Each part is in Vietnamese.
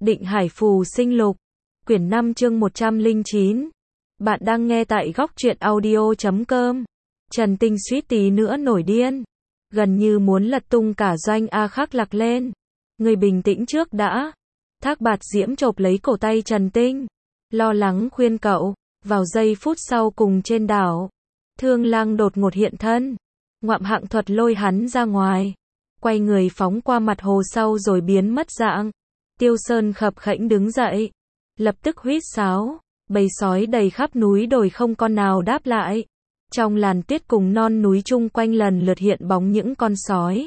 Định Hải Phù Sinh Lục, quyển 5 chương 109. Bạn đang nghe tại góc truyện audio.com. Trần Tinh suýt tí nữa nổi điên, gần như muốn lật tung cả doanh A Khắc Lạc lên. Người bình tĩnh trước đã. Thác Bạt Diễm chộp lấy cổ tay Trần Tinh, lo lắng khuyên cậu. Vào giây phút sau cùng trên đảo, Thương Lang đột ngột hiện thân, ngoạm hạng thuật lôi hắn ra ngoài, quay người phóng qua mặt hồ sau rồi biến mất dạng. Tiêu Sơn khập khễnh đứng dậy, lập tức huýt sáo, bầy sói đầy khắp núi đồi không con nào đáp lại. Trong làn tuyết cùng non núi chung quanh lần lượt hiện bóng những con sói.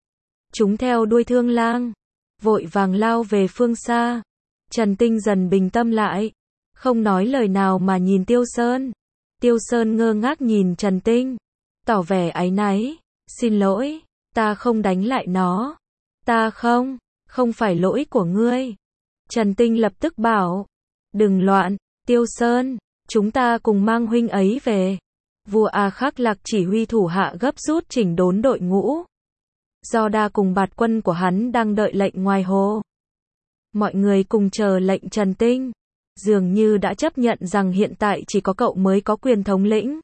Chúng theo đuôi Thương Lang, vội vàng lao về phương xa. Trần Tinh dần bình tâm lại, không nói lời nào mà nhìn Tiêu Sơn. Tiêu Sơn ngơ ngác nhìn Trần Tinh, tỏ vẻ áy náy. Xin lỗi, ta không đánh lại nó. Ta không phải lỗi của ngươi. Trần Tinh lập tức bảo, đừng loạn, Tiêu Sơn, chúng ta cùng mang huynh ấy về. Vua A Khắc Lạc chỉ huy thủ hạ gấp rút chỉnh đốn đội ngũ. Do đa cùng bạt quân của hắn đang đợi lệnh ngoài hồ. Mọi người cùng chờ lệnh Trần Tinh, dường như đã chấp nhận rằng hiện tại chỉ có cậu mới có quyền thống lĩnh.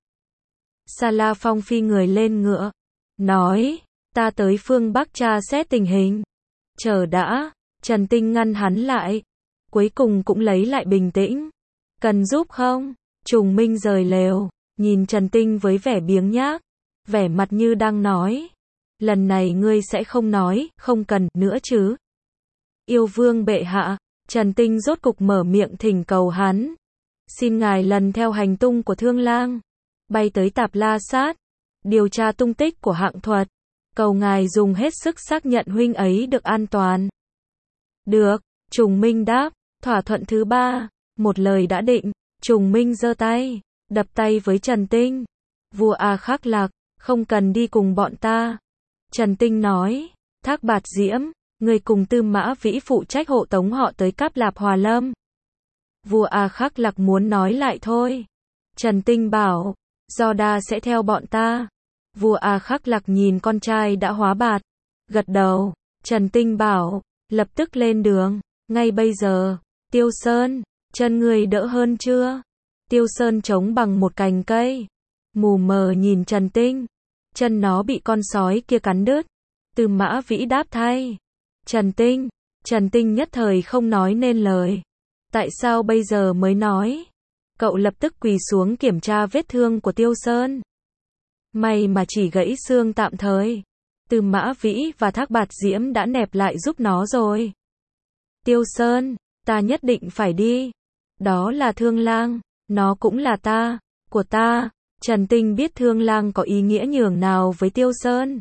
Sa La Phong phi người lên ngựa, nói, ta tới phương Bắc tra xét tình hình. Chờ đã, Trần Tinh ngăn hắn lại, cuối cùng cũng lấy lại bình tĩnh. Cần giúp không? Trùng Minh rời lều, nhìn Trần Tinh với vẻ biếng nhác, vẻ mặt như đang nói, lần này ngươi sẽ không nói, không cần nữa chứ. Yêu vương bệ hạ, Trần Tinh rốt cục mở miệng thỉnh cầu hắn. Xin ngài lần theo hành tung của Thương Lang, bay tới Tạp La Sát, điều tra tung tích của hạng thuật. Cầu ngài dùng hết sức xác nhận huynh ấy được an toàn. Được, Trùng Minh đáp, thỏa thuận thứ ba, một lời đã định. Trùng Minh giơ tay, đập tay với Trần Tinh. Vua A Khắc Lạc, không cần đi cùng bọn ta. Trần Tinh nói, Thác Bạt Diễm, người cùng Tư Mã Vĩ phụ trách hộ tống họ tới Cáp Lạp Hòa Lâm. Vua A Khắc Lạc muốn nói lại thôi. Trần Tinh bảo, Do Đa sẽ theo bọn ta. Vua A Khắc Lạc nhìn con trai đã hóa bạt, gật đầu. Trần Tinh bảo, lập tức lên đường, ngay bây giờ. Tiêu Sơn, chân người đỡ hơn chưa? Tiêu Sơn chống bằng một cành cây, mù mờ nhìn Trần Tinh. Chân nó bị con sói kia cắn đứt. Tư Mã Vĩ đáp thay. Trần Tinh nhất thời không nói nên lời. Tại sao bây giờ mới nói? Cậu lập tức quỳ xuống kiểm tra vết thương của Tiêu Sơn. May mà chỉ gãy xương tạm thời. Tư Mã Vĩ và Thác Bạt Diễm đã nẹp lại giúp nó rồi. Tiêu Sơn, ta nhất định phải đi. Đó là Thương Lang, nó cũng là của ta. Trần Tinh biết Thương Lang có ý nghĩa nhường nào với Tiêu Sơn,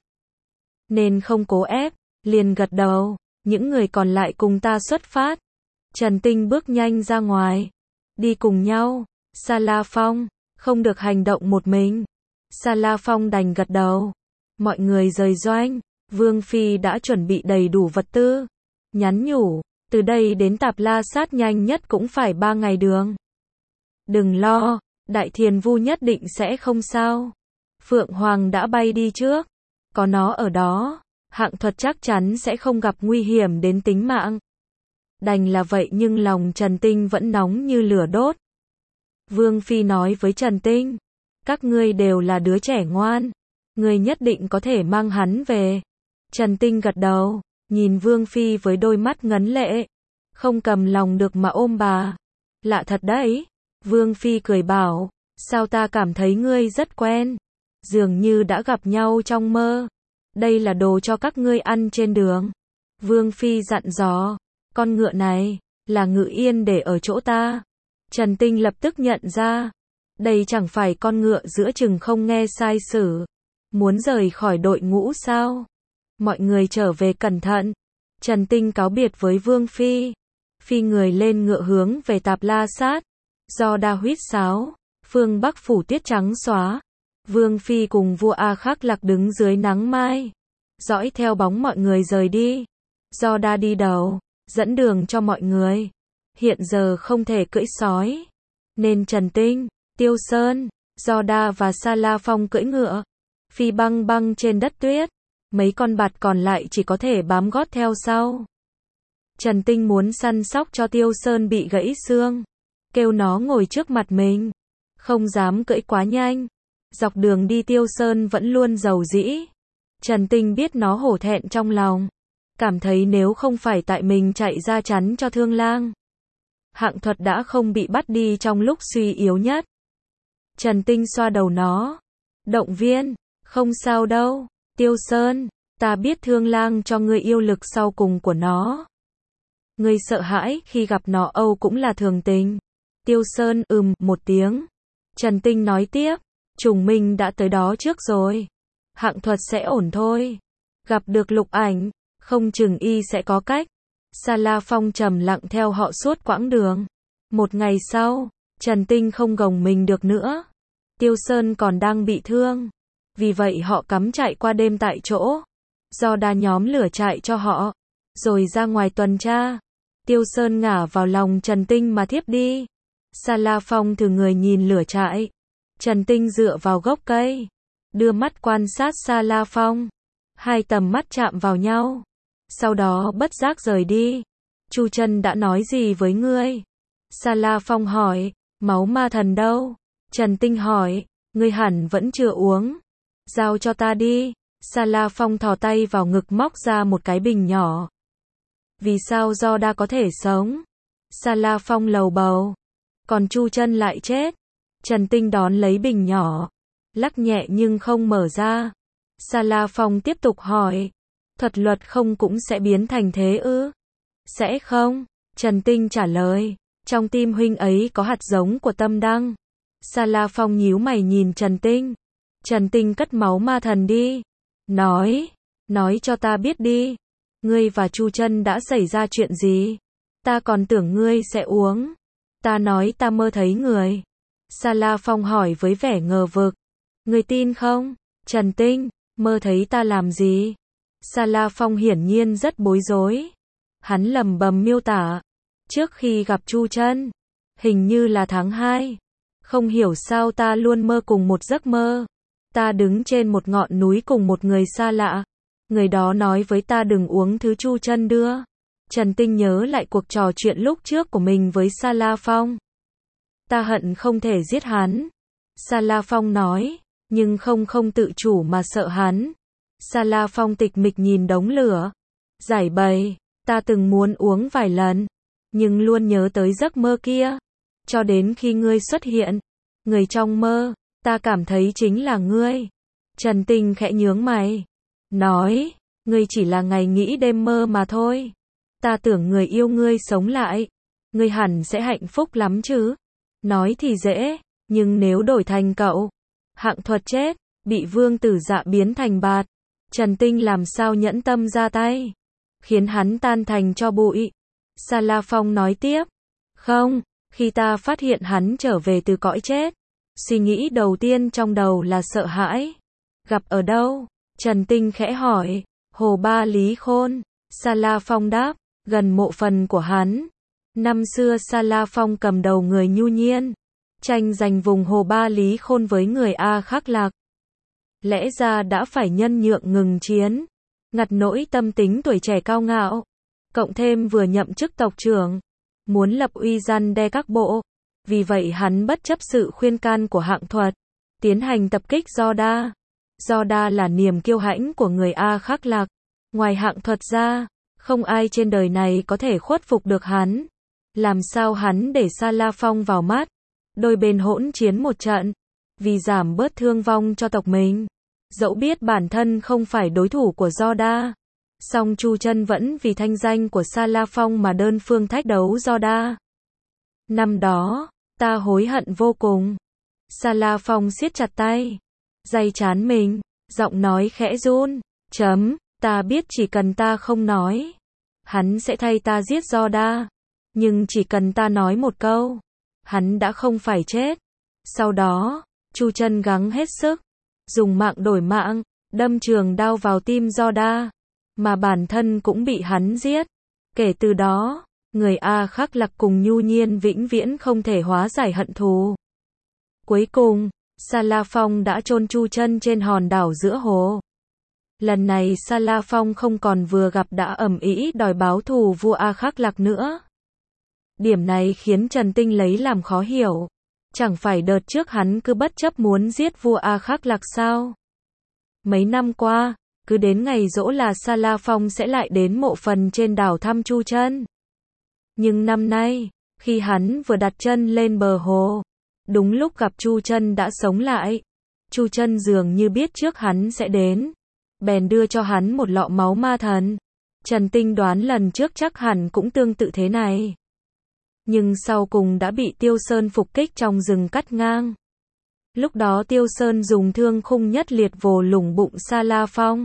nên không cố ép, liền gật đầu. Những người còn lại cùng ta xuất phát. Trần Tinh bước nhanh ra ngoài. Đi cùng nhau. Sa La Phong, không được hành động một mình. Sa La Phong đành gật đầu. Mọi người rời doanh. Vương Phi đã chuẩn bị đầy đủ vật tư. Nhắn nhủ, từ đây đến Tạp La Sát nhanh nhất cũng phải 3 ngày đường. Đừng lo, Đại Thiền Vu nhất định sẽ không sao. Phượng Hoàng đã bay đi trước. Có nó ở đó, hạng thuật chắc chắn sẽ không gặp nguy hiểm đến tính mạng. Đành là vậy nhưng lòng Trần Tinh vẫn nóng như lửa đốt. Vương Phi nói với Trần Tinh, các ngươi đều là đứa trẻ ngoan, ngươi nhất định có thể mang hắn về. Trần Tinh gật đầu, nhìn Vương Phi với đôi mắt ngấn lệ, không cầm lòng được mà ôm bà. Lạ thật đấy. Vương Phi cười bảo, sao ta cảm thấy ngươi rất quen, dường như đã gặp nhau trong mơ. Đây là đồ cho các ngươi ăn trên đường. Vương Phi dặn dò, con ngựa này là Ngự Yên để ở chỗ ta. Trần Tinh lập tức nhận ra, đây chẳng phải con ngựa giữa chừng không nghe sai sử, muốn rời khỏi đội ngũ sao? Mọi người trở về cẩn thận. Trần Tinh cáo biệt với Vương Phi, phi người lên ngựa hướng về Tạp La Sát. Do đa huýt sáo, phương Bắc phủ tuyết trắng xóa. Vương Phi cùng vua A Khắc Lạc đứng dưới nắng mai, dõi theo bóng mọi người rời đi. Do đa đi đầu, dẫn đường cho mọi người. Hiện giờ không thể cưỡi sói, nên Trần Tinh, Tiêu Sơn, Do Đa và Sa La Phong cưỡi ngựa, phi băng băng trên đất tuyết. Mấy con bạt còn lại chỉ có thể bám gót theo sau. Trần Tinh muốn săn sóc cho Tiêu Sơn bị gãy xương, kêu nó ngồi trước mặt mình, không dám cưỡi quá nhanh. Dọc đường đi Tiêu Sơn vẫn luôn giàu dĩ. Trần Tinh biết nó hổ thẹn trong lòng, cảm thấy nếu không phải tại mình chạy ra chắn cho Thương Lang, Hạng Thuật đã không bị bắt đi trong lúc suy yếu nhất. Trần Tinh xoa đầu nó, động viên, không sao đâu, Tiêu Sơn, ta biết Thương Lang cho ngươi yêu lực sau cùng của nó. Ngươi sợ hãi khi gặp nó Âu cũng là thường tình. Tiêu Sơn một tiếng. Trần Tinh nói tiếp, Trùng Minh đã tới đó trước rồi. Hạng Thuật sẽ ổn thôi. Gặp được Lục Ảnh, không chừng y sẽ có cách. Sa La Phong trầm lặng theo họ suốt quãng đường. Một ngày sau, Trần Tinh không gồng mình được nữa. Tiêu Sơn còn đang bị thương. Vì vậy họ cắm trại qua đêm tại chỗ. Do đa nhóm lửa trại cho họ, rồi ra ngoài tuần tra. Tiêu Sơn ngả vào lòng Trần Tinh mà thiếp đi. Sa La Phong thử người nhìn lửa trại. Trần Tinh dựa vào gốc cây, đưa mắt quan sát Sa La Phong. Hai tầm mắt chạm vào nhau. Sau đó bất giác rời đi. Chu Chân đã nói gì với ngươi? Sa La Phong hỏi. Máu ma thần đâu? Trần Tinh hỏi. Ngươi hẳn vẫn chưa uống. Giao cho ta đi. Sa La Phong thò tay vào ngực móc ra một cái bình nhỏ. Vì sao Do Đa có thể sống? Sa La Phong lầu bầu. Còn Chu Chân lại chết. Trần Tinh đón lấy bình nhỏ, lắc nhẹ nhưng không mở ra. Sa La Phong tiếp tục hỏi. Thuật luật không cũng sẽ biến thành thế ư? Sẽ không. Trần Tinh trả lời. Trong tim huynh ấy có hạt giống của tâm đăng. Sa La Phong nhíu mày nhìn Trần Tinh. Trần Tinh cất máu ma thần đi. Nói cho ta biết đi. Ngươi và Chu Chân đã xảy ra chuyện gì? Ta còn tưởng ngươi sẽ uống. Ta nói ta mơ thấy người. Sa La Phong hỏi với vẻ ngờ vực. Ngươi tin không? Trần Tinh, mơ thấy ta làm gì? Sa La Phong hiển nhiên rất bối rối. Hắn lẩm bẩm miêu tả. Trước khi gặp Chu Chân, hình như là tháng 2. Không hiểu sao ta luôn mơ cùng một giấc mơ. Ta đứng trên một ngọn núi cùng một người xa lạ. Người đó nói với ta đừng uống thứ Chu Chân đưa. Trần Tinh nhớ lại cuộc trò chuyện lúc trước của mình với Sa La Phong. Ta hận không thể giết hắn. Sa La Phong nói, nhưng không tự chủ mà sợ hắn. Sa La Phong tịch mịch nhìn đống lửa. Giải bày, ta từng muốn uống vài lần, nhưng luôn nhớ tới giấc mơ kia. Cho đến khi ngươi xuất hiện, người trong mơ, ta cảm thấy chính là ngươi. Trần Tinh khẽ nhướng mày. Nói, ngươi chỉ là ngày nghĩ đêm mơ mà thôi. Ta tưởng người yêu ngươi sống lại. Ngươi hẳn sẽ hạnh phúc lắm chứ. Nói thì dễ, nhưng nếu đổi thành cậu, Hạng Thuật chết, bị Vương Tử Dạ biến thành bạt, Trần Tinh làm sao nhẫn tâm ra tay, khiến hắn tan thành tro bụi. Sa La Phong nói tiếp. Không, khi ta phát hiện hắn trở về từ cõi chết, suy nghĩ đầu tiên trong đầu là sợ hãi. Gặp ở đâu? Trần Tinh khẽ hỏi. Hồ Ba Lý Khôn. Sa La Phong đáp. Gần mộ phần của hắn. Năm xưa Sa La Phong cầm đầu người Nhu Nhiên, tranh giành vùng Hồ Ba Lý Khôn với người A Khắc Lạc. Lẽ ra đã phải nhân nhượng ngừng chiến, ngặt nỗi tâm tính tuổi trẻ cao ngạo, cộng thêm vừa nhậm chức tộc trưởng, muốn lập uy răn đe các bộ. Vì vậy hắn bất chấp sự khuyên can của Hạng Thuật, tiến hành tập kích Do Đa. Do Đa là niềm kiêu hãnh của người A Khắc Lạc. Ngoài Hạng Thuật ra, không ai trên đời này có thể khuất phục được hắn. Làm sao hắn để Sa La Phong vào mắt? Đôi bên hỗn chiến một trận, vì giảm bớt thương vong cho tộc mình. Dẫu biết bản thân không phải đối thủ của Do Đa, song Chu Chân vẫn vì thanh danh của Sa La Phong mà đơn phương thách đấu Do Đa. Năm đó, ta hối hận vô cùng. Sa La Phong siết chặt tay, day trán mình, giọng nói khẽ run. Ta biết chỉ cần ta không nói, hắn sẽ thay ta giết Do Đa. Nhưng chỉ cần ta nói một câu, hắn đã không phải chết. Sau đó, Chu Chân gắng hết sức, dùng mạng đổi mạng, đâm trường đao vào tim Do Đa, mà bản thân cũng bị hắn giết. Kể từ đó, người A Khắc Lạc cùng Nhu Nhiên vĩnh viễn không thể hóa giải hận thù. Cuối cùng, Sa La Phong đã chôn Chu Chân trên hòn đảo giữa hồ. Lần này Sa La Phong không còn vừa gặp đã ầm ĩ đòi báo thù vua A Khắc Lạc nữa. Điểm này khiến Trần Tinh lấy làm khó hiểu. Chẳng phải đợt trước hắn cứ bất chấp muốn giết vua A Khắc Lạc sao? Mấy năm qua, cứ đến ngày giỗ là Sa La Phong sẽ lại đến mộ phần trên đảo thăm Chu Chân. Nhưng năm nay, khi hắn vừa đặt chân lên bờ hồ, đúng lúc gặp Chu Chân đã sống lại. Chu Chân dường như biết trước hắn sẽ đến, bèn đưa cho hắn một lọ máu ma thần. Trần Tinh đoán lần trước chắc hẳn cũng tương tự thế này. Nhưng sau cùng đã bị Tiêu Sơn phục kích trong rừng cắt ngang. Lúc đó Tiêu Sơn dùng thương khung nhất liệt vồ lủng bụng Sa La Phong.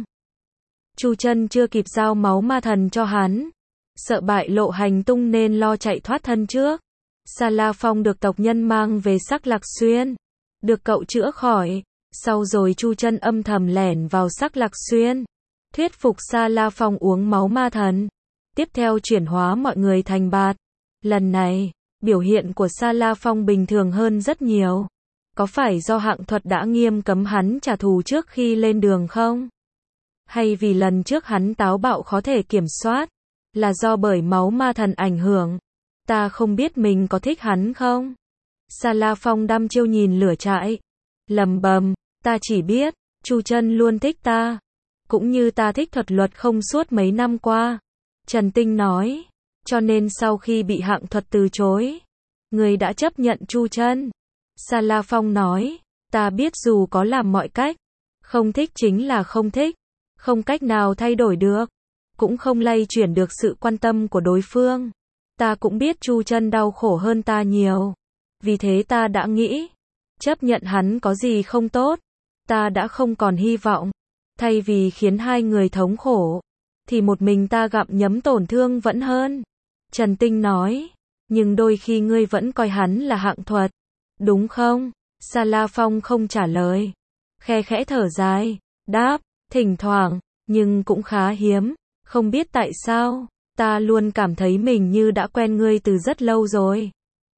Chu Chân chưa kịp giao máu ma thần cho hắn, sợ bại lộ hành tung nên lo chạy thoát thân trước. Sa La Phong được tộc nhân mang về Sắc Lạc Xuyên, được cậu chữa khỏi. Sau rồi Chu Chân âm thầm lẻn vào Sắc Lạc Xuyên, thuyết phục Sa La Phong uống máu ma thần, tiếp theo chuyển hóa mọi người thành bạt. Lần này, biểu hiện của Sa La Phong bình thường hơn rất nhiều. Có phải do Hạng Thuật đã nghiêm cấm hắn trả thù trước khi lên đường không? Hay vì lần trước hắn táo bạo khó thể kiểm soát, là do bởi máu ma thần ảnh hưởng? Ta không biết mình có thích hắn không? Sa La Phong đăm chiêu nhìn lửa trại, lầm bầm, ta chỉ biết, Chu Chân luôn thích ta, cũng như ta thích Thuật Luật không suốt mấy năm qua. Trần Tinh nói, cho nên sau khi bị Hạng Thuật từ chối, người đã chấp nhận Chu Chân. Sa La Phong nói, ta biết dù có làm mọi cách, không thích chính là không thích, không cách nào thay đổi được, cũng không lay chuyển được sự quan tâm của đối phương. Ta cũng biết Chu Chân đau khổ hơn ta nhiều, vì thế ta đã nghĩ, chấp nhận hắn có gì không tốt, ta đã không còn hy vọng, thay vì khiến hai người thống khổ, thì một mình ta gặm nhấm tổn thương vẫn hơn. Trần Tinh nói, nhưng đôi khi ngươi vẫn coi hắn là Hạng Thuật, đúng không? Sa La Phong không trả lời, khe khẽ thở dài, đáp, thỉnh thoảng, nhưng cũng khá hiếm, không biết tại sao, ta luôn cảm thấy mình như đã quen ngươi từ rất lâu rồi.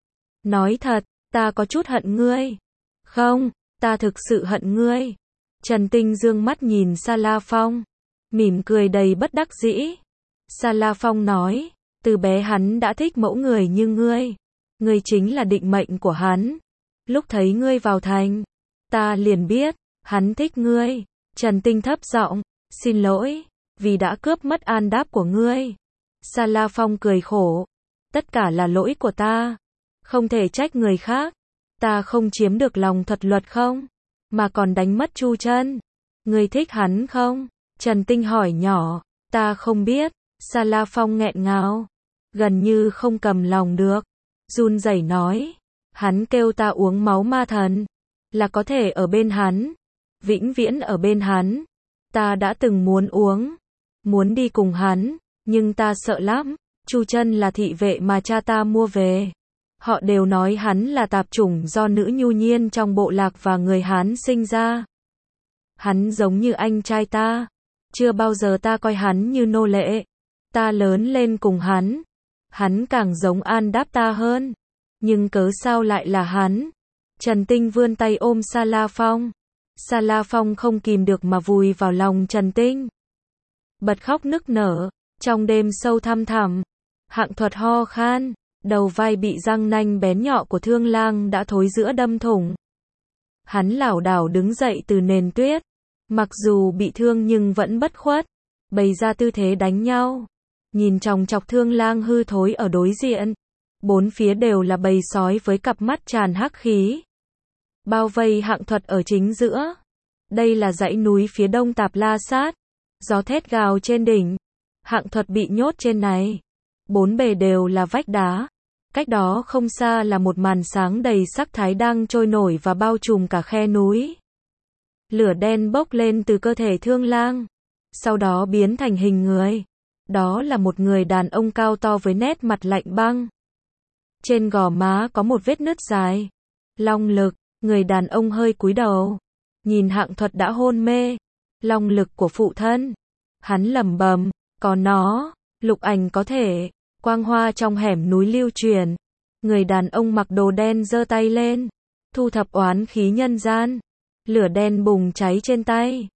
Nói thật, ta có chút hận ngươi. Không, ta thực sự hận ngươi. Trần Tinh dương mắt nhìn Sa La Phong, mỉm cười đầy bất đắc dĩ. Sa La Phong nói, từ bé hắn đã thích mẫu người như ngươi. Ngươi chính là định mệnh của hắn. Lúc thấy ngươi vào thành, ta liền biết, hắn thích ngươi. Trần Tinh thấp giọng, xin lỗi, vì đã cướp mất an đáp của ngươi. Sa La Phong cười khổ, tất cả là lỗi của ta, không thể trách người khác. Ta không chiếm được lòng Thuật Luật không, mà còn đánh mất Chu Chân. Ngươi thích hắn không? Trần Tinh hỏi nhỏ, ta không biết. Sa La Phong nghẹn ngào, gần như không cầm lòng được, run rẩy nói, hắn kêu ta uống máu ma thần, là có thể ở bên hắn, vĩnh viễn ở bên hắn. Ta đã từng muốn uống, muốn đi cùng hắn, nhưng ta sợ lắm. Chu Chân là thị vệ mà cha ta mua về. Họ đều nói hắn là tạp chủng do nữ nhu nhiên trong bộ lạc và người Hán sinh ra. Hắn giống như anh trai ta, chưa bao giờ ta coi hắn như nô lệ. Ta lớn lên cùng hắn càng giống an đáp ta hơn. Nhưng cớ sao lại là hắn? Trần Tinh vươn tay ôm Sa La Phong. Sa La Phong không kìm được mà vùi vào lòng Trần Tinh, bật khóc nức nở. Trong đêm sâu thăm thẳm, Hạng Thuật ho khan, đầu vai bị răng nanh bén nhọn của Thương Lang đã thối rữa đâm thủng. Hắn lảo đảo đứng dậy từ nền tuyết, mặc dù bị thương nhưng vẫn bất khuất, bày ra tư thế đánh nhau. Nhìn chòng chọc Thương Lang hư thối ở đối diện, bốn phía đều là bầy sói với cặp mắt tràn hắc khí, bao vây Hạng Thuật ở chính giữa. Đây là dãy núi phía đông Tạp La Sát, gió thét gào trên đỉnh. Hạng Thuật bị nhốt trên này, bốn bề đều là vách đá. Cách đó không xa là một màn sáng đầy sắc thái đang trôi nổi và bao trùm cả khe núi. Lửa đen bốc lên từ cơ thể Thương Lang, sau đó biến thành hình người. Đó là một người đàn ông cao to với nét mặt lạnh băng. Trên gò má có một vết nứt dài. Long lực, người đàn ông hơi cúi đầu, nhìn Hạng Thuật đã hôn mê. Long lực của phụ thân. Hắn lẩm bẩm, có nó, Lục Ảnh có thể. Quang hoa trong hẻm núi lưu truyền. Người đàn ông mặc đồ đen giơ tay lên, thu thập oán khí nhân gian. Lửa đen bùng cháy trên tay.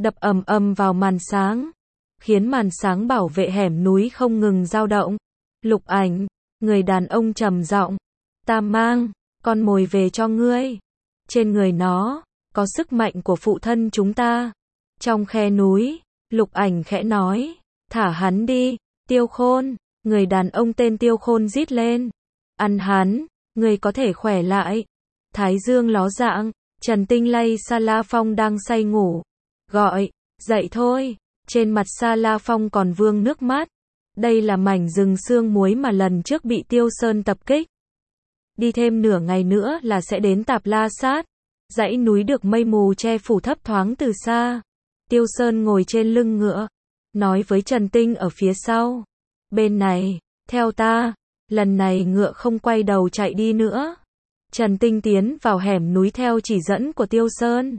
đập ầm ầm vào màn sáng, khiến màn sáng bảo vệ hẻm núi không ngừng dao động. Lục Ảnh, người đàn ông trầm giọng, ta mang con mồi về cho ngươi. Trên người nó có sức mạnh của phụ thân chúng ta. Trong khe núi, Lục Ảnh khẽ nói, thả hắn đi. Tiêu Khôn, người đàn ông tên Tiêu Khôn rít lên, ăn hắn, ngươi có thể khỏe lại. Thái dương ló dạng, Trần Tinh lay Sa La Phong đang say ngủ, gọi, dậy thôi. Trên mặt Sa La Phong còn vương nước mắt. Đây là mảnh rừng xương muối mà lần trước bị Tiêu Sơn tập kích. Đi thêm nửa ngày nữa là sẽ đến Tạp La Sát. Dãy núi được mây mù che phủ thấp thoáng từ xa. Tiêu Sơn ngồi trên lưng ngựa, nói với Trần Tinh ở phía sau, bên này, theo ta. Lần này ngựa không quay đầu chạy đi nữa. Trần Tinh tiến vào hẻm núi theo chỉ dẫn của Tiêu Sơn,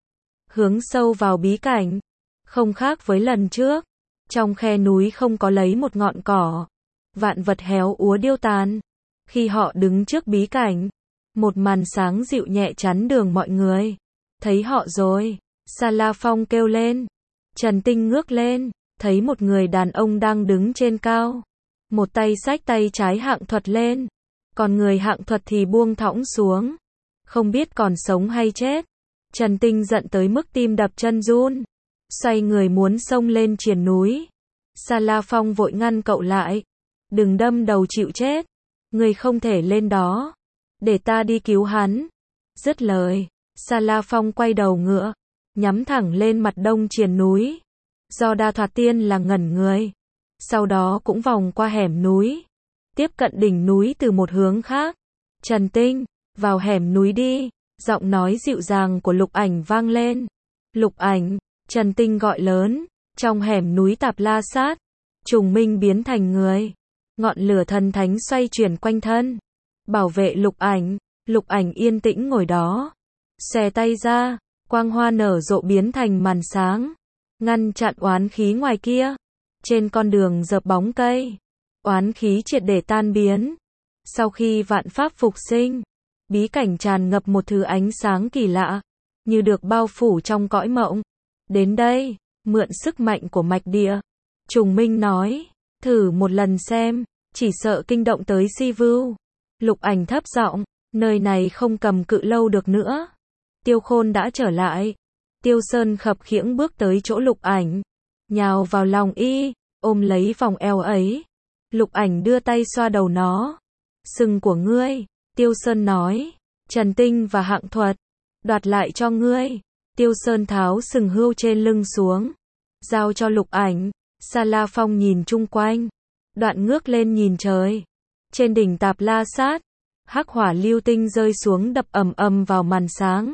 hướng sâu vào bí cảnh. Không khác với lần trước, trong khe núi không có lấy một ngọn cỏ, vạn vật héo úa điêu tàn. Khi họ đứng trước bí cảnh, một màn sáng dịu nhẹ chắn đường mọi người. Thấy họ rồi, Sa La Phong kêu lên. Trần Tinh ngước lên, thấy một người đàn ông đang đứng trên cao. Một tay xách tay trái hạng thuật lên, còn người hạng thuật thì buông thõng xuống. Không biết còn sống hay chết. Trần Tinh giận tới mức tim đập chân run, xoay người muốn xông lên triền núi. Sa La Phong vội ngăn cậu lại. Đừng đâm đầu chịu chết. Người không thể lên đó. Để ta đi cứu hắn. Dứt lời, Sa La Phong quay đầu ngựa, nhắm thẳng lên mặt đông triền núi. Do Đa Thoạt Tiên là ngẩn người, sau đó cũng vòng qua hẻm núi, tiếp cận đỉnh núi từ một hướng khác. Trần Tinh, vào hẻm núi đi. Giọng nói dịu dàng của Lục Ảnh vang lên. Lục Ảnh, Trần Tinh gọi lớn. Trong hẻm núi Tạp La Sát, Trùng Minh biến thành người. Ngọn lửa thần thánh xoay chuyển quanh thân, bảo vệ Lục Ảnh. Lục Ảnh yên tĩnh ngồi đó, xòe tay ra, quang hoa nở rộ biến thành màn sáng, ngăn chặn oán khí ngoài kia. Trên con đường dợp bóng cây, oán khí triệt để tan biến. Sau khi vạn pháp phục sinh, bí cảnh tràn ngập một thứ ánh sáng kỳ lạ, như được bao phủ trong cõi mộng. Đến đây, mượn sức mạnh của mạch địa. Trùng Minh nói, thử một lần xem, chỉ sợ kinh động tới Si Vưu. Lục Ảnh thấp giọng, nơi này không cầm cự lâu được nữa. Tiêu Khôn đã trở lại. Tiêu Sơn khập khiễng bước tới chỗ Lục Ảnh, nhào vào lòng y, ôm lấy vòng eo ấy. Lục Ảnh đưa tay xoa đầu nó. Sừng của ngươi, Tiêu Sơn nói. Trần Tinh và hạng thuật, đoạt lại cho ngươi. Tiêu Sơn tháo sừng hươu trên lưng xuống, giao cho Lục Ảnh. Sa La Phong nhìn chung quanh, đoạn ngước lên nhìn trời. Trên đỉnh Tạp La Sát, hắc hỏa lưu tinh rơi xuống đập ầm ầm vào màn sáng.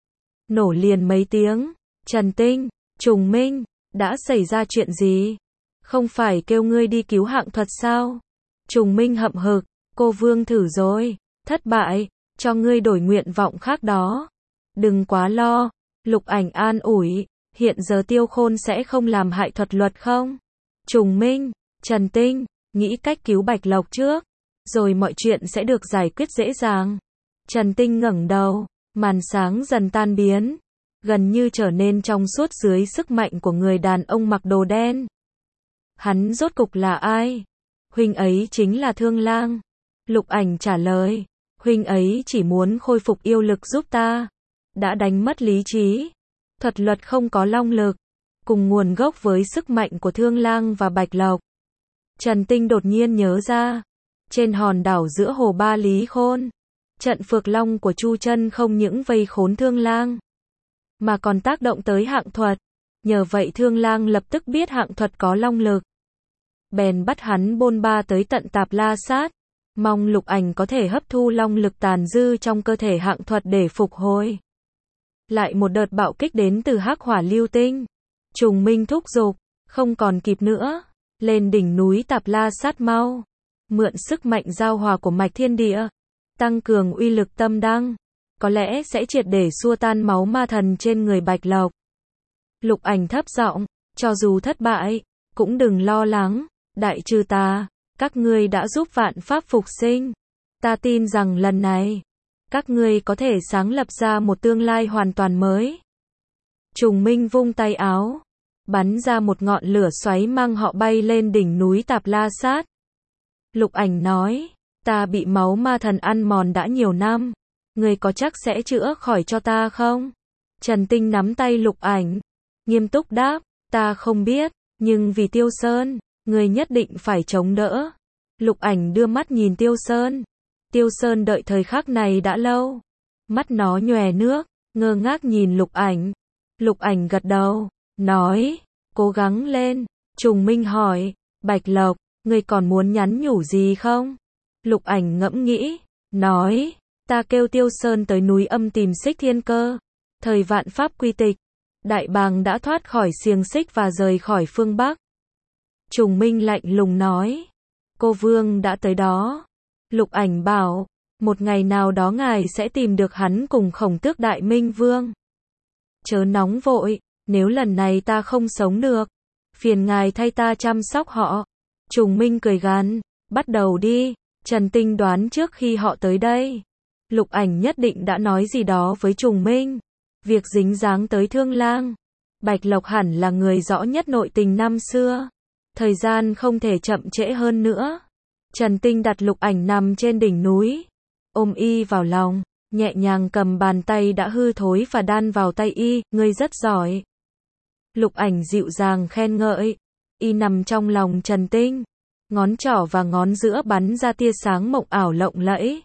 Nổ liền mấy tiếng. Trần Tinh, Trùng Minh, đã xảy ra chuyện gì? Không phải kêu ngươi đi cứu hạng thuật sao? Trùng Minh hậm hực, cô Vương thử rồi, thất bại, cho ngươi đổi nguyện vọng khác đó. Đừng quá lo. Lục Ảnh an ủi, hiện giờ Tiêu Khôn sẽ không làm hại thuật luật không? Trùng Minh, Trần Tinh, nghĩ cách cứu Bạch Lộc trước, rồi mọi chuyện sẽ được giải quyết dễ dàng. Trần Tinh ngẩng đầu, màn sáng dần tan biến, gần như trở nên trong suốt dưới sức mạnh của người đàn ông mặc đồ đen. Hắn rốt cục là ai? Huynh ấy chính là Thương Lang. Lục Ảnh trả lời, huynh ấy chỉ muốn khôi phục yêu lực giúp ta. Đã đánh mất lý trí. Thuật luật không có long lực, cùng nguồn gốc với sức mạnh của Thương Lang và Bạch Lộc. Trần Tinh đột nhiên nhớ ra, trên hòn đảo giữa hồ Ba Lý Khôn, trận Phược Long của Chu Chân không những vây khốn Thương Lang, mà còn tác động tới hạng thuật. Nhờ vậy Thương Lang lập tức biết hạng thuật có long lực, bèn bắt hắn bôn ba tới tận Tạp La Sát, mong Lục Ảnh có thể hấp thu long lực tàn dư trong cơ thể hạng thuật để phục hồi. Lại một đợt bạo kích đến từ hắc hỏa lưu tinh. Trùng Minh thúc giục, không còn kịp nữa, lên đỉnh núi Tạp La Sát mau, mượn sức mạnh giao hòa của mạch thiên địa, tăng cường uy lực tâm đăng, có lẽ sẽ triệt để xua tan máu ma thần trên người Bạch Lộc. Lục Ảnh thấp giọng, cho dù thất bại, cũng đừng lo lắng, đại trừ tà, các ngươi đã giúp vạn pháp phục sinh. Ta tin rằng lần này, các ngươi có thể sáng lập ra một tương lai hoàn toàn mới. Trùng Minh vung tay áo, bắn ra một ngọn lửa xoáy mang họ bay lên đỉnh núi Tạp La Sát. Lục Ảnh nói, ta bị máu ma thần ăn mòn đã nhiều năm, ngươi có chắc sẽ chữa khỏi cho ta không? Trần Tinh nắm tay Lục Ảnh, nghiêm túc đáp, ta không biết, nhưng vì Tiêu Sơn, ngươi nhất định phải chống đỡ. Lục Ảnh đưa mắt nhìn Tiêu Sơn. Tiêu Sơn đợi thời khắc này đã lâu. Mắt nó nhòe nước, ngơ ngác nhìn Lục Ảnh. Lục Ảnh gật đầu, nói, cố gắng lên. Trùng Minh hỏi, Bạch Lộc, ngươi còn muốn nhắn nhủ gì không? Lục Ảnh ngẫm nghĩ, nói, ta kêu Tiêu Sơn tới núi Âm tìm Xích Thiên Cơ. Thời vạn pháp quy tịch, Đại Bàng đã thoát khỏi xiềng xích và rời khỏi phương Bắc. Trùng Minh lạnh lùng nói, cô Vương đã tới đó. Lục Ảnh bảo, một ngày nào đó ngài sẽ tìm được hắn cùng Khổng Tước Đại Minh Vương. Chớ nóng vội, nếu lần này ta không sống được, phiền ngài thay ta chăm sóc họ. Trùng Minh cười gằn, bắt đầu đi. Trần Tinh đoán trước khi họ tới đây, Lục Ảnh nhất định đã nói gì đó với Trùng Minh. Việc dính dáng tới Thương Lang, Bạch Lộc hẳn là người rõ nhất nội tình năm xưa. Thời gian không thể chậm trễ hơn nữa. Trần Tinh đặt Lục Ảnh nằm trên đỉnh núi, ôm y vào lòng, nhẹ nhàng cầm bàn tay đã hư thối và đan vào tay y, ngươi rất giỏi. Lục Ảnh dịu dàng khen ngợi, y nằm trong lòng Trần Tinh, ngón trỏ và ngón giữa bắn ra tia sáng mộng ảo lộng lẫy.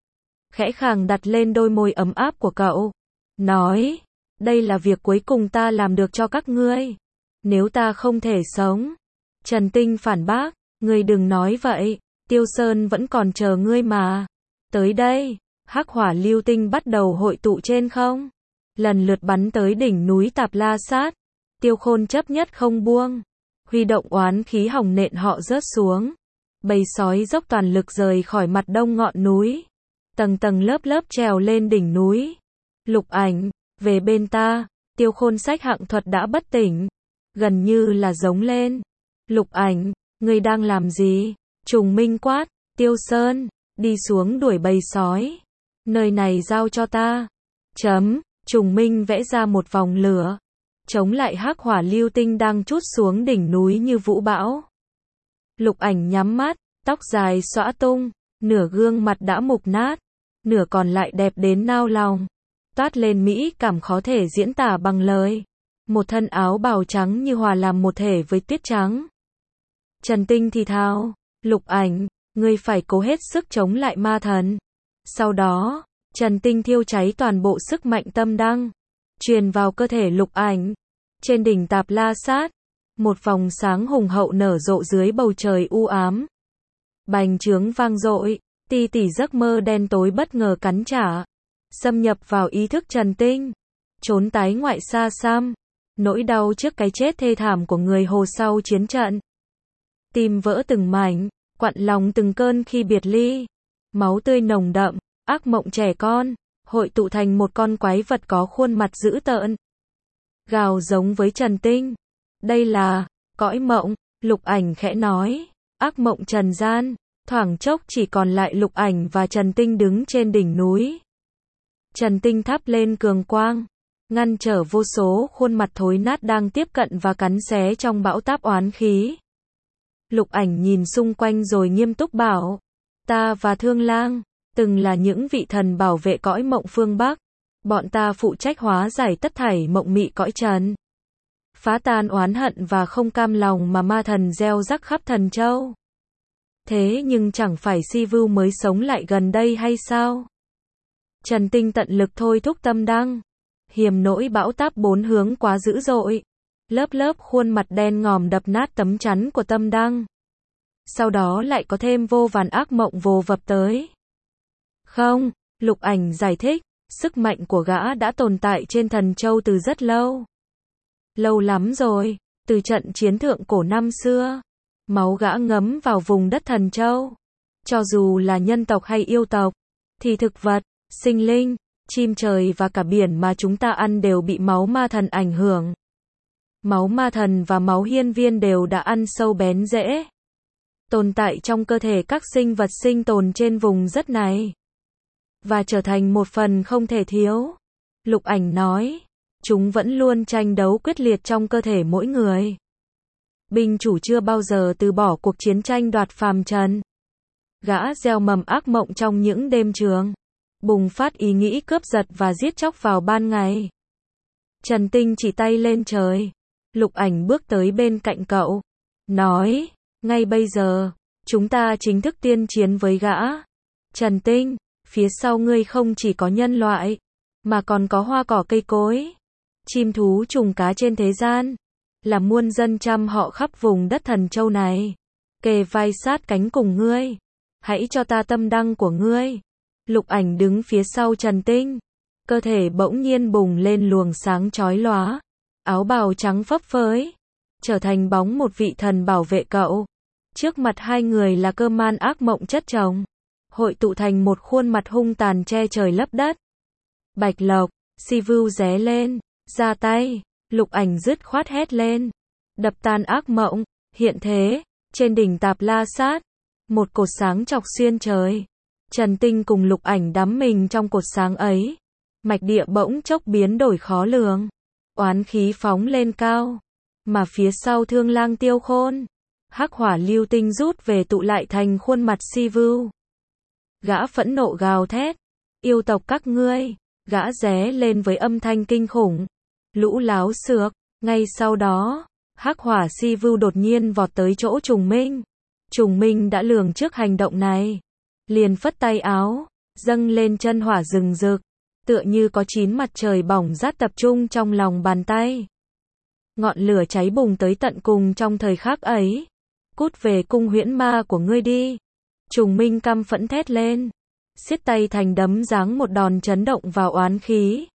Khẽ khàng đặt lên đôi môi ấm áp của cậu, nói, đây là việc cuối cùng ta làm được cho các ngươi. Nếu ta không thể sống. Trần Tinh phản bác, ngươi đừng nói vậy, Tiêu Sơn vẫn còn chờ ngươi mà. Tới đây, hắc hỏa lưu tinh bắt đầu hội tụ trên không, lần lượt bắn tới đỉnh núi Tạp La Sát. Tiêu Khôn chấp nhất không buông, huy động oán khí hồng nện họ rớt xuống. Bầy sói dốc toàn lực rời khỏi mặt đông ngọn núi, tầng tầng lớp lớp trèo lên đỉnh núi. Lục Ảnh, về bên ta. Tiêu Khôn sách hạng thuật đã bất tỉnh, gần như là giống lên. Lục Ảnh, ngươi đang làm gì? Trùng Minh quát, Tiêu Sơn, đi xuống đuổi bầy sói. Nơi này giao cho ta. Trùng Minh vẽ ra một vòng lửa, chống lại hắc hỏa lưu tinh đang trút xuống đỉnh núi như vũ bão. Lục Ảnh nhắm mắt, tóc dài xõa tung, nửa gương mặt đã mục nát, nửa còn lại đẹp đến nao lòng, toát lên mỹ cảm khó thể diễn tả bằng lời. Một thân áo bào trắng như hòa làm một thể với tuyết trắng. Trần Tinh thì thào, Lục Ảnh, ngươi phải cố hết sức chống lại ma thần. Sau đó, Trần Tinh thiêu cháy toàn bộ sức mạnh tâm đăng, truyền vào cơ thể Lục Ảnh. Trên đỉnh Tạp La Sát, một vòng sáng hùng hậu nở rộ dưới bầu trời u ám. Bành trướng vang dội, ti tỉ giấc mơ đen tối bất ngờ cắn trả, xâm nhập vào ý thức Trần Tinh. Trốn tái ngoại xa xăm, nỗi đau trước cái chết thê thảm của người Hồ sau chiến trận. Tim vỡ từng mảnh, quặn lòng từng cơn khi biệt ly. Máu tươi nồng đậm, ác mộng trẻ con, hội tụ thành một con quái vật có khuôn mặt dữ tợn. Gào giống với Trần Tinh. Đây là cõi mộng. Lục Ảnh khẽ nói, ác mộng trần gian. Thoảng chốc chỉ còn lại Lục Ảnh và Trần Tinh đứng trên đỉnh núi. Trần Tinh thắp lên cường quang, ngăn trở vô số khuôn mặt thối nát đang tiếp cận và cắn xé trong bão táp oán khí. Lục Ảnh nhìn xung quanh rồi nghiêm túc bảo, ta và Thương Lang từng là những vị thần bảo vệ cõi mộng phương Bắc. Bọn ta phụ trách hóa giải tất thảy mộng mị cõi trần, phá tan oán hận và không cam lòng mà ma thần gieo rắc khắp thần châu. Thế nhưng chẳng phải Si Vưu mới sống lại gần đây hay sao? Trần Tinh tận lực thôi thúc tâm đăng, hiềm nỗi bão táp bốn hướng quá dữ dội. Lớp lớp khuôn mặt đen ngòm đập nát tấm chắn của tâm đăng. Sau đó lại có thêm vô vàn ác mộng vồ vập tới. Không, Lục Ảnh giải thích, sức mạnh của gã đã tồn tại trên thần châu từ rất lâu. Lâu lắm rồi, từ trận chiến thượng cổ năm xưa. Máu gã ngấm vào vùng đất thần châu. Cho dù là nhân tộc hay yêu tộc, thì thực vật, sinh linh, chim trời và cả biển mà chúng ta ăn đều bị máu ma thần ảnh hưởng. Máu ma thần và máu hiên viên đều đã ăn sâu bén rễ, tồn tại trong cơ thể các sinh vật sinh tồn trên vùng đất này, và trở thành một phần không thể thiếu. Lục Ảnh nói, chúng vẫn luôn tranh đấu quyết liệt trong cơ thể mỗi người. Binh chủ chưa bao giờ từ bỏ cuộc chiến tranh đoạt phàm trần. Gã gieo mầm ác mộng trong những đêm trường, bùng phát ý nghĩ cướp giật và giết chóc vào ban ngày. Trần Tinh chỉ tay lên trời. Lục Ảnh bước tới bên cạnh cậu, nói, ngay bây giờ, chúng ta chính thức tiên chiến với gã. Trần Tinh, phía sau ngươi không chỉ có nhân loại, mà còn có hoa cỏ cây cối, chim thú trùng cá trên thế gian, là muôn dân trăm họ khắp vùng đất Thần Châu này, kề vai sát cánh cùng ngươi. Hãy cho ta tâm đăng của ngươi. Lục Ảnh đứng phía sau Trần Tinh, cơ thể bỗng nhiên bùng lên luồng sáng chói lóa, áo bào trắng phấp phới, trở thành bóng một vị thần bảo vệ cậu. Trước mặt hai người là cơ man ác mộng chất chồng, hội tụ thành một khuôn mặt hung tàn che trời lấp đất. Bạch Lộc, Sivu ré lên, ra tay. Lục Ảnh dứt khoát hét lên, đập tan ác mộng, hiện thế. Trên đỉnh Tạp La Sát, một cột sáng chọc xuyên trời. Trần Tinh cùng Lục Ảnh đắm mình trong cột sáng ấy. Mạch địa bỗng chốc biến đổi khó lường, oán khí phóng lên cao, mà phía sau Thương Lang Tiêu Khôn, hắc hỏa lưu tinh rút về tụ lại thành khuôn mặt Sivu. Gã phẫn nộ gào thét, yêu tộc các ngươi. Gã ré lên với âm thanh kinh khủng, lũ láo xược. Ngay sau đó, hắc hỏa Sivu đột nhiên vọt tới chỗ Trùng Minh. Trùng Minh đã lường trước hành động này, liền phất tay áo, dâng lên chân hỏa rừng rực, tựa như có 9 mặt trời bỏng rát tập trung trong lòng bàn tay. Ngọn lửa cháy bùng tới tận cùng trong thời khắc ấy. Cút về cung huyễn ma của ngươi đi. Trùng Minh căm phẫn thét lên, siết tay thành đấm giáng một đòn chấn động vào oán khí.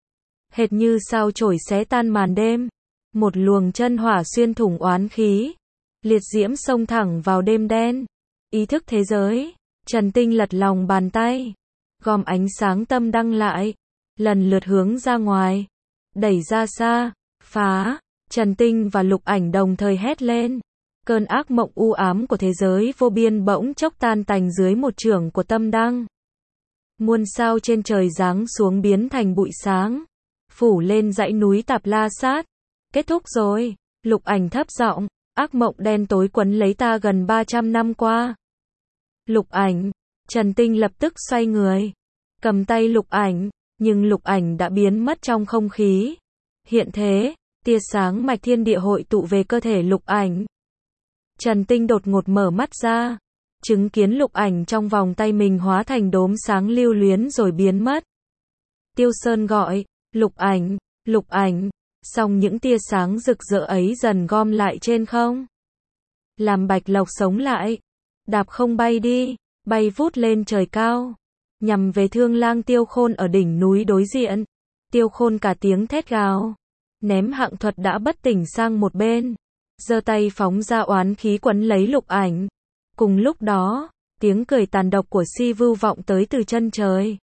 Hệt như sao chổi xé tan màn đêm, một luồng chân hỏa xuyên thủng oán khí, liệt diễm xông thẳng vào đêm đen. Ý thức thế giới, Trần Tinh lật lòng bàn tay, gom ánh sáng tâm đăng lại, lần lượt hướng ra ngoài, đẩy ra xa, phá. Trần Tinh và Lục Ảnh đồng thời hét lên. Cơn ác mộng u ám của thế giới vô biên bỗng chốc tan tành dưới một chưởng của tâm đăng. Muôn sao trên trời giáng xuống biến thành bụi sáng, phủ lên dãy núi Tạp La Sát. Kết thúc rồi. Lục Ảnh thấp giọng, ác mộng đen tối quấn lấy ta gần 300 năm qua. Lục Ảnh. Trần Tinh lập tức xoay người, cầm tay Lục Ảnh, nhưng Lục Ảnh đã biến mất trong không khí. Hiện thế, tia sáng mạch thiên địa hội tụ về cơ thể Lục Ảnh. Trần Tinh đột ngột mở mắt ra, chứng kiến Lục Ảnh trong vòng tay mình hóa thành đốm sáng lưu luyến rồi biến mất. Tiêu Sơn gọi, Lục Ảnh, Lục Ảnh. Xong những tia sáng rực rỡ ấy dần gom lại trên không, làm Bạch Lộc sống lại, đạp không bay đi, bay vút lên trời cao, nhằm về Thương Lang Tiêu Khôn ở đỉnh núi đối diện. Tiêu Khôn cả tiếng thét gào, ném hạng thuật đã bất tỉnh sang một bên, giơ tay phóng ra oán khí quấn lấy Lục Ảnh. Cùng lúc đó, tiếng cười tàn độc của Sivu vọng tới từ chân trời.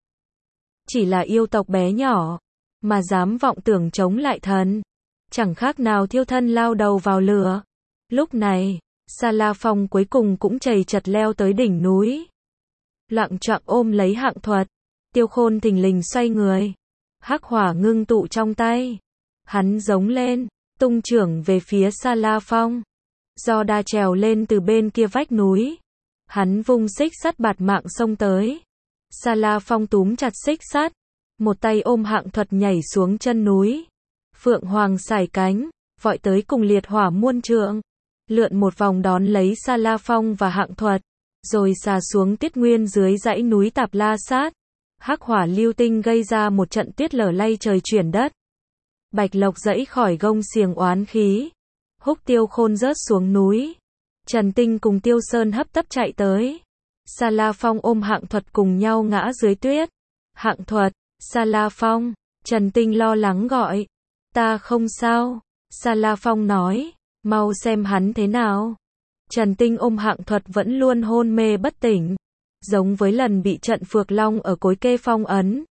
Chỉ là yêu tộc bé nhỏ, mà dám vọng tưởng chống lại thần, chẳng khác nào thiêu thân lao đầu vào lửa. Lúc này, Sa La Phong cuối cùng cũng chầy chật leo tới đỉnh núi, loạng choạng ôm lấy hạng thuật. Tiêu Khôn thình lình xoay người, hắc hỏa ngưng tụ trong tay, hắn giống lên, tung chưởng về phía Sa La Phong. Do đa trèo lên từ bên kia vách núi, hắn vung xích sắt bạt mạng xông tới. Sa La Phong túm chặt xích sắt, một tay ôm hạng thuật nhảy xuống chân núi. Phượng Hoàng sải cánh, vọi tới cùng liệt hỏa muôn trượng, lượn một vòng đón lấy Sa La Phong và hạng thuật, rồi xà xuống Tiết Nguyên dưới dãy núi Tạp La Sát. Hắc hỏa lưu tinh gây ra một trận tuyết lở lay trời chuyển đất. Bạch Lộc giãy khỏi gông xiềng oán khí, húc Tiêu Khôn rớt xuống núi. Trần Tinh cùng Tiêu Sơn hấp tấp chạy tới. Sa La Phong ôm hạng thuật cùng nhau ngã dưới tuyết. Hạng thuật, Sa La Phong. Trần Tinh lo lắng gọi, ta không sao. Sa La Phong nói, mau xem hắn thế nào. Trần Tinh ôm hạng thuật vẫn luôn hôn mê bất tỉnh, giống với lần bị trận Phược Long ở Cối Kê phong ấn.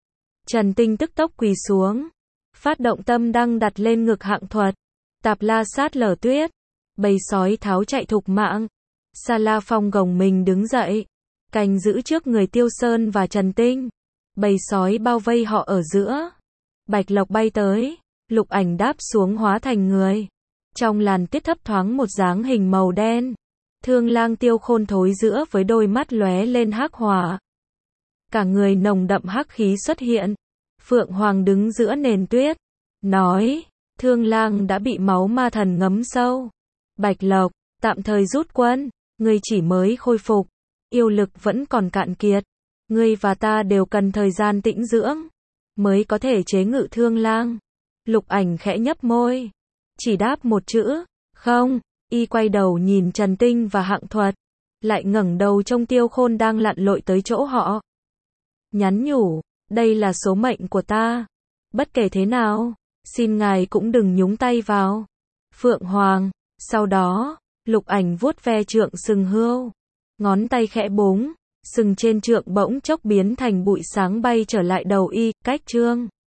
Trần Tinh tức tốc quỳ xuống, phát động tâm đăng đặt lên ngực hạng thuật. Tạp La Sát lở tuyết, bầy sói tháo chạy thục mạng. Sa La Phong gồng mình đứng dậy, canh giữ trước người Tiêu Sơn và Trần Tinh. Bầy sói bao vây họ ở giữa. Bạch Lộc bay tới, Lục Ảnh đáp xuống hóa thành người. Trong làn tuyết thấp thoáng một dáng hình màu đen. Thương Lang Tiêu Khôn thối giữa với đôi mắt lóe lên hắc hỏa. Cả người nồng đậm hắc khí xuất hiện. Phượng Hoàng đứng giữa nền tuyết, nói, Thương Lang đã bị máu ma thần ngấm sâu. Bạch Lộc, tạm thời rút quân, ngươi chỉ mới khôi phục, yêu lực vẫn còn cạn kiệt. Ngươi và ta đều cần thời gian tĩnh dưỡng, mới có thể chế ngự Thương Lang. Lục Ảnh khẽ nhấp môi, chỉ đáp một chữ, không. Y quay đầu nhìn Trần Tinh và Hạng Thuật, lại ngẩng đầu trông Tiêu Khôn đang lặn lội tới chỗ họ. Nhắn nhủ, đây là số mệnh của ta. Bất kể thế nào, xin ngài cũng đừng nhúng tay vào. Phượng Hoàng, sau đó, Lục Ảnh vuốt ve trượng sừng hươu. Ngón tay khẽ búng, sừng trên trượng bỗng chốc biến thành bụi sáng bay trở lại đầu y, cách trương.